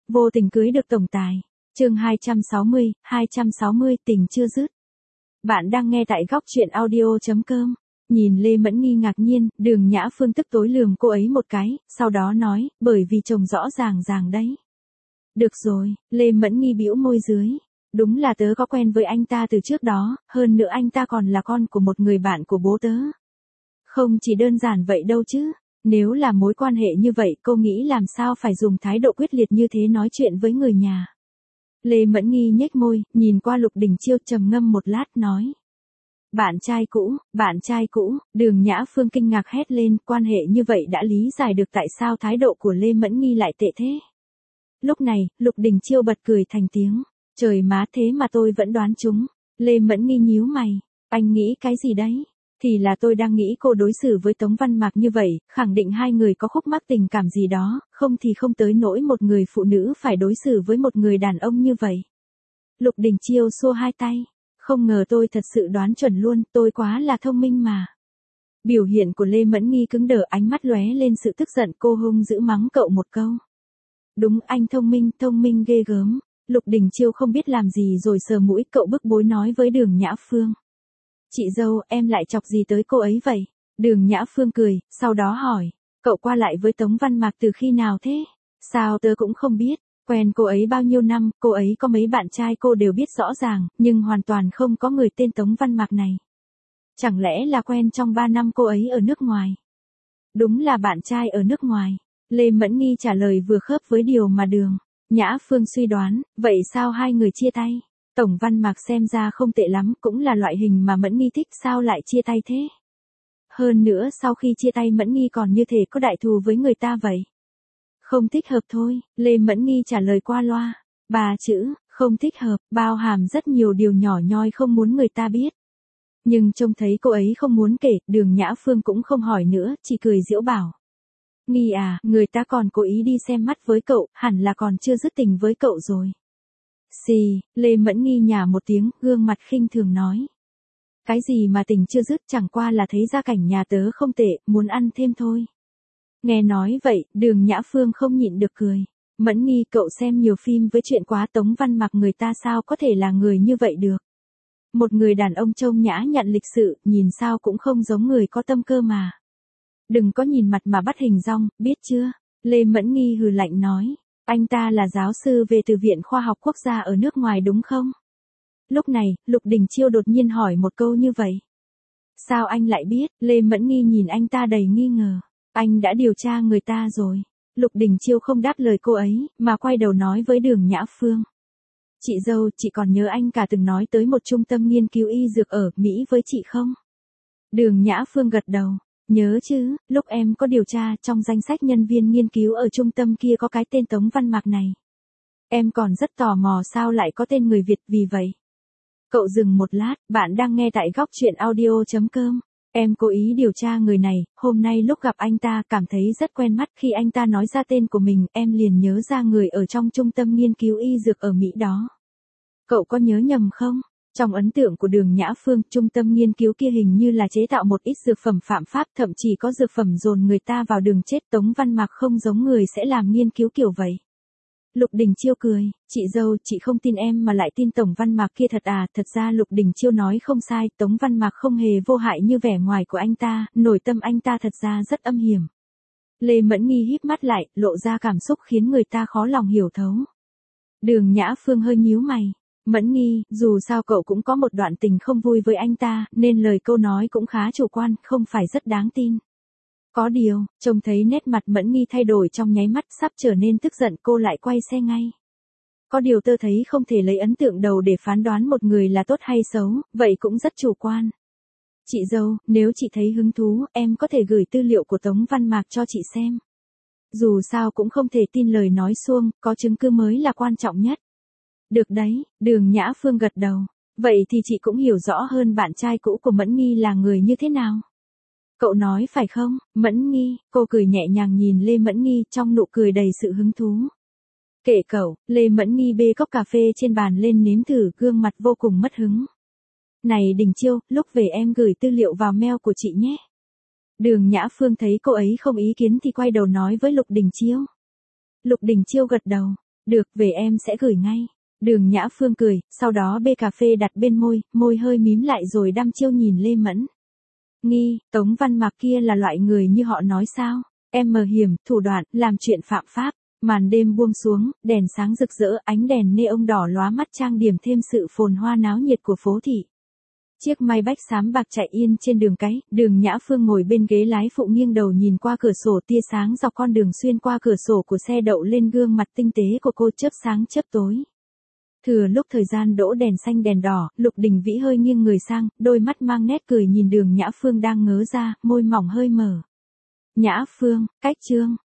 Vô tình cưới được tổng tài. Chương 260 tình chưa dứt. Bạn đang nghe tại góc truyện audio.com. Nhìn Lê Mẫn Nghi ngạc nhiên, Đường Nhã Phương tức tối lườm cô ấy một cái, sau đó nói, bởi vì chồng rõ ràng đấy. Được rồi, Lê Mẫn Nghi bĩu môi dưới. Đúng là tớ có quen với anh ta từ trước đó, hơn nữa anh ta còn là con của một người bạn của bố tớ. Không chỉ đơn giản vậy đâu chứ. Nếu là mối quan hệ như vậy cô nghĩ làm sao phải dùng thái độ quyết liệt như thế nói chuyện với người nhà. Lê Mẫn Nghi nhếch môi, nhìn qua Lục Đình Chiêu trầm ngâm một lát nói. Bạn trai cũ, Đường Nhã Phương kinh ngạc hét lên, quan hệ như vậy đã lý giải được tại sao thái độ của Lê Mẫn Nghi lại tệ thế. Lúc này, Lục Đình Chiêu bật cười thành tiếng, trời má thế mà tôi vẫn đoán trúng. Lê Mẫn Nghi nhíu mày, anh nghĩ cái gì đấy? Thì là tôi đang nghĩ cô đối xử với Tống Văn Mạc như vậy, khẳng định hai người có khúc mắc tình cảm gì đó, không thì không tới nỗi một người phụ nữ phải đối xử với một người đàn ông như vậy. Lục Đình Chiêu xua hai tay, không ngờ tôi thật sự đoán chuẩn luôn, tôi quá là thông minh mà. Biểu hiện của Lê Mẫn Nghi cứng đờ, ánh mắt lóe lên sự tức giận, cô hung dữ mắng cậu một câu. Đúng, anh thông minh ghê gớm. Lục Đình Chiêu không biết làm gì rồi sờ mũi, cậu bức bối nói với Đường Nhã Phương. Chị dâu, em lại chọc gì tới cô ấy vậy? Đường Nhã Phương cười, sau đó hỏi, cậu qua lại với Tống Văn Mạc từ khi nào thế? Sao tớ cũng không biết, quen cô ấy bao nhiêu năm, cô ấy có mấy bạn trai cô đều biết rõ ràng, nhưng hoàn toàn không có người tên Tống Văn Mạc này. Chẳng lẽ là quen trong 3 năm cô ấy ở nước ngoài? Đúng là bạn trai ở nước ngoài. Lê Mẫn Nghi trả lời vừa khớp với điều mà Đường Nhã Phương suy đoán, vậy sao hai người chia tay? Tổng Văn Mạc xem ra không tệ lắm, cũng là loại hình mà Mẫn Nghi thích, sao lại chia tay thế? Hơn nữa sau khi chia tay Mẫn Nghi còn như thể có đại thù với người ta vậy. Không thích hợp thôi, Lê Mẫn Nghi trả lời qua loa. 3 chữ, không thích hợp, bao hàm rất nhiều điều nhỏ nhoi không muốn người ta biết. Nhưng trông thấy cô ấy không muốn kể, Đường Nhã Phương cũng không hỏi nữa, chỉ cười giễu bảo. Nghi à, người ta còn cố ý đi xem mắt với cậu, hẳn là còn chưa dứt tình với cậu rồi. Xì, Lê Mẫn Nghi nhả một tiếng, gương mặt khinh thường nói. Cái gì mà tình chưa dứt, chẳng qua là thấy gia cảnh nhà tớ không tệ, muốn ăn thêm thôi. Nghe nói vậy, Đường Nhã Phương không nhịn được cười. Mẫn Nghi, cậu xem nhiều phim với chuyện quá, Tống Văn Mạc người ta sao có thể là người như vậy được. Một người đàn ông trông nhã nhặn lịch sự, nhìn sao cũng không giống người có tâm cơ mà. Đừng có nhìn mặt mà bắt hình dong, biết chưa? Lê Mẫn Nghi hừ lạnh nói. Anh ta là giáo sư về từ Viện Khoa học Quốc gia ở nước ngoài đúng không? Lúc này, Lục Đình Chiêu đột nhiên hỏi một câu như vậy. Sao anh lại biết? Lê Mẫn Nghi nhìn anh ta đầy nghi ngờ. Anh đã điều tra người ta rồi. Lục Đình Chiêu không đáp lời cô ấy, mà quay đầu nói với Đường Nhã Phương. Chị dâu, chị còn nhớ anh cả từng nói tới một trung tâm nghiên cứu y dược ở Mỹ với chị không? Đường Nhã Phương gật đầu. Nhớ chứ, lúc em có điều tra, trong danh sách nhân viên nghiên cứu ở trung tâm kia có cái tên Tống Văn Mạc này. Em còn rất tò mò sao lại có tên người Việt vì vậy. Cậu dừng một lát, bạn đang nghe tại góc truyện audio.com. Em cố ý điều tra người này, hôm nay lúc gặp anh ta cảm thấy rất quen mắt, khi anh ta nói ra tên của mình, em liền nhớ ra người ở trong trung tâm nghiên cứu y dược ở Mỹ đó. Cậu có nhớ nhầm không? Trong ấn tượng của Đường Nhã Phương, trung tâm nghiên cứu kia hình như là chế tạo một ít dược phẩm phạm pháp, thậm chí có dược phẩm dồn người ta vào đường chết. Tống Văn Mạc không giống người sẽ làm nghiên cứu kiểu vậy. Lục Đình Chiêu cười, chị dâu, chị không tin em mà lại tin Tổng Văn Mạc kia thật à? Thật ra Lục Đình Chiêu nói không sai, Tống Văn Mạc không hề vô hại như vẻ ngoài của anh ta, nội tâm anh ta thật ra rất âm hiểm. Lê Mẫn Nghi híp mắt lại, lộ ra cảm xúc khiến người ta khó lòng hiểu thấu. Đường Nhã Phương hơi nhíu mày. Mẫn Nghi, dù sao cậu cũng có một đoạn tình không vui với anh ta, nên lời câu nói cũng khá chủ quan, không phải rất đáng tin. Có điều, trông thấy nét mặt Mẫn Nghi thay đổi trong nháy mắt, sắp trở nên tức giận, cô lại quay xe ngay. Có điều tớ thấy không thể lấy ấn tượng đầu để phán đoán một người là tốt hay xấu, vậy cũng rất chủ quan. Chị dâu, nếu chị thấy hứng thú, em có thể gửi tư liệu của Tống Văn Mạc cho chị xem. Dù sao cũng không thể tin lời nói suông, có chứng cứ mới là quan trọng nhất. Được đấy, Đường Nhã Phương gật đầu. Vậy thì chị cũng hiểu rõ hơn bạn trai cũ của Mẫn Nghi là người như thế nào. Cậu nói phải không, Mẫn Nghi? Cô cười nhẹ nhàng nhìn Lê Mẫn Nghi trong nụ cười đầy sự hứng thú. Kệ cậu, Lê Mẫn Nghi bê cốc cà phê trên bàn lên nếm thử, gương mặt vô cùng mất hứng. Này Đình Chiêu, lúc về em gửi tư liệu vào mail của chị nhé. Đường Nhã Phương thấy cô ấy không ý kiến thì quay đầu nói với Lục Đình Chiêu. Lục Đình Chiêu gật đầu. Được, về em sẽ gửi ngay. Đường Nhã Phương cười, sau đó bê cà phê đặt bên môi, môi hơi mím lại rồi đăm chiêu nhìn Lê Mẫn. Nghi, Tống Văn Mạc kia là loại người như họ nói sao? Em mờ hiểm, thủ đoạn, làm chuyện phạm pháp. Màn đêm buông xuống, đèn sáng rực rỡ, ánh đèn neon đỏ lóa mắt trang điểm thêm sự phồn hoa náo nhiệt của phố thị. Chiếc Maybach xám bạc chạy yên trên đường cái, Đường Nhã Phương ngồi bên ghế lái phụ nghiêng đầu nhìn qua cửa sổ, tia sáng dọc con đường xuyên qua cửa sổ của xe đậu lên gương mặt tinh tế của cô chớp sáng chớp tối. Thừa lúc thời gian đỗ đèn xanh đèn đỏ, Lục Đình Vĩ hơi nghiêng người sang, đôi mắt mang nét cười nhìn Đường Nhã Phương đang ngớ ra, môi mỏng hơi mở. Nhã Phương, cách Trương.